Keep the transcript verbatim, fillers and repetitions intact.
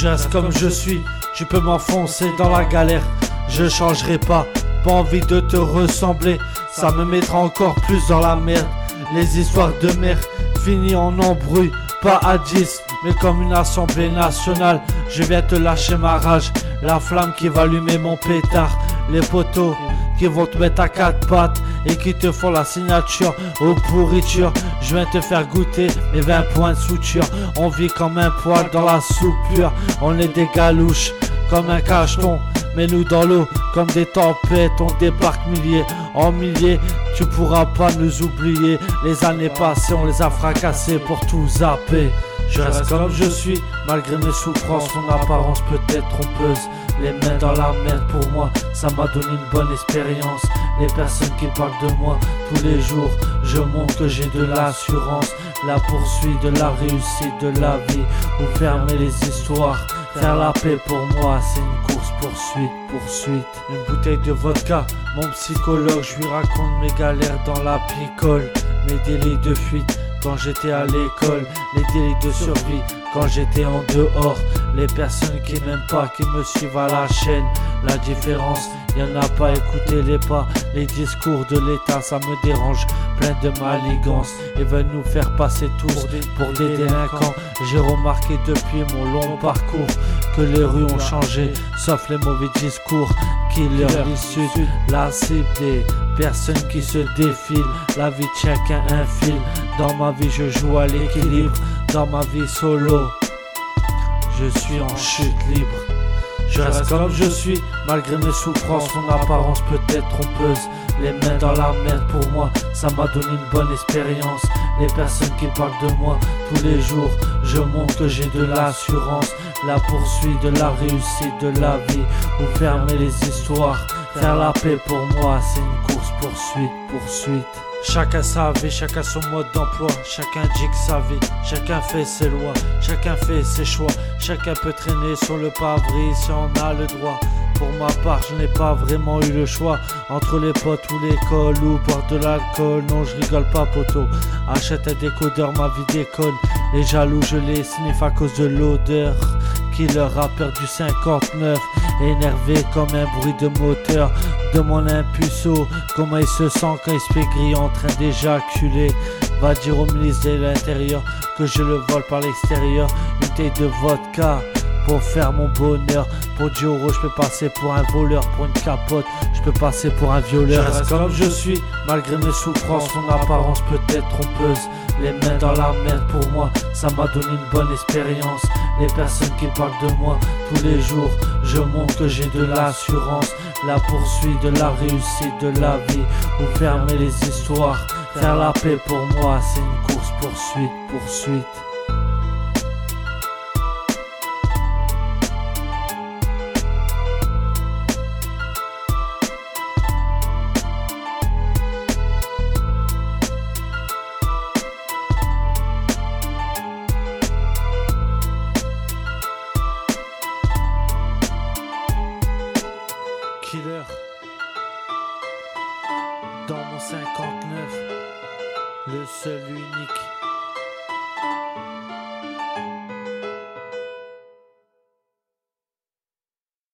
Je reste comme je suis, tu peux m'enfoncer dans la galère. Je changerai pas, pas envie de te ressembler. Ça me mettra encore plus dans la merde. Les histoires de merde finies en embrouille, pas à dix, mais comme une assemblée nationale. Je viens te lâcher ma rage, la flamme qui va allumer mon pétard. Les poteaux qui vont te mettre à quatre pattes et qui te font la signature aux pourritures. Je viens te faire goûter mes vingt points de suture. On vit comme un poil dans la soupe pure. On est des galouches comme un cacheton. Mais nous dans l'eau comme des tempêtes. On débarque milliers en milliers. Tu pourras pas nous oublier. Les années passées on les a fracassées pour tout zapper. Je reste comme je suis, malgré mes souffrances, mon apparence peut être trompeuse. Les mains dans la merde pour moi, ça m'a donné une bonne expérience. Les personnes qui parlent de moi tous les jours, je montre que j'ai de l'assurance. La poursuite de la réussite de la vie, ou fermer les histoires. Faire la paix pour moi, c'est une course poursuite, poursuite. Une bouteille de vodka, mon psychologue, je lui raconte mes galères dans la picole. Mes délais de fuite quand j'étais à l'école, les délais de survie quand j'étais en dehors. Les personnes qui m'aiment pas, qui me suivent à la chaîne. La différence, y'en a pas, écoutez-les pas. Les discours de l'État, ça me dérange. Plein de maligance, ils veulent nous faire passer tous pour des délinquants. J'ai remarqué depuis mon long parcours que les rues ont changé, sauf les mauvais discours qui leur dissutent. La cible des personnes qui se défilent, la vie de chacun un fil. Dans ma vie je joue à l'équilibre, dans ma vie solo je suis en chute libre. Je reste comme je suis, malgré mes souffrances, mon apparence peut être trompeuse. Les mains dans la merde pour moi, ça m'a donné une bonne expérience. Les personnes qui parlent de moi tous les jours, je montre que j'ai de l'assurance. La poursuite de la réussite de la vie, ou fermer les histoires. Faire la paix pour moi, c'est une course poursuite, poursuite. Chacun sa vie, chacun son mode d'emploi. Chacun dit que sa vie, chacun fait ses lois. Chacun fait ses choix, chacun peut traîner sur le pare-brise si on a le droit. Pour ma part, je n'ai pas vraiment eu le choix entre les potes ou l'école ou boire de l'alcool. Non, je rigole pas, poteau. Achète un décodeur, ma vie déconne. Les jaloux, je les sniffe à cause de l'odeur. Killer rappeur du cinquante-neuf, énervé comme un bruit de moteur de mon impuceau. Comment il se sent quand il se fait griller en train d'éjaculer. Va dire au ministre de l'Intérieur que je le vole par l'extérieur. Une taille de vodka pour faire mon bonheur. Pour dix euros je peux passer pour un voleur. Pour une capote je peux passer pour un violeur. Je reste comme je suis, malgré mes souffrances, mon apparence peut être trompeuse. Les mains dans la merde pour moi, ça m'a donné une bonne expérience. Les personnes qui parlent de moi tous les jours, je montre que j'ai de l'assurance. La poursuite de la réussite de la vie, ou fermer les histoires. Faire la paix pour moi, c'est une course poursuite, poursuite. Killer dans mon cinquante-neuf, le seul unique.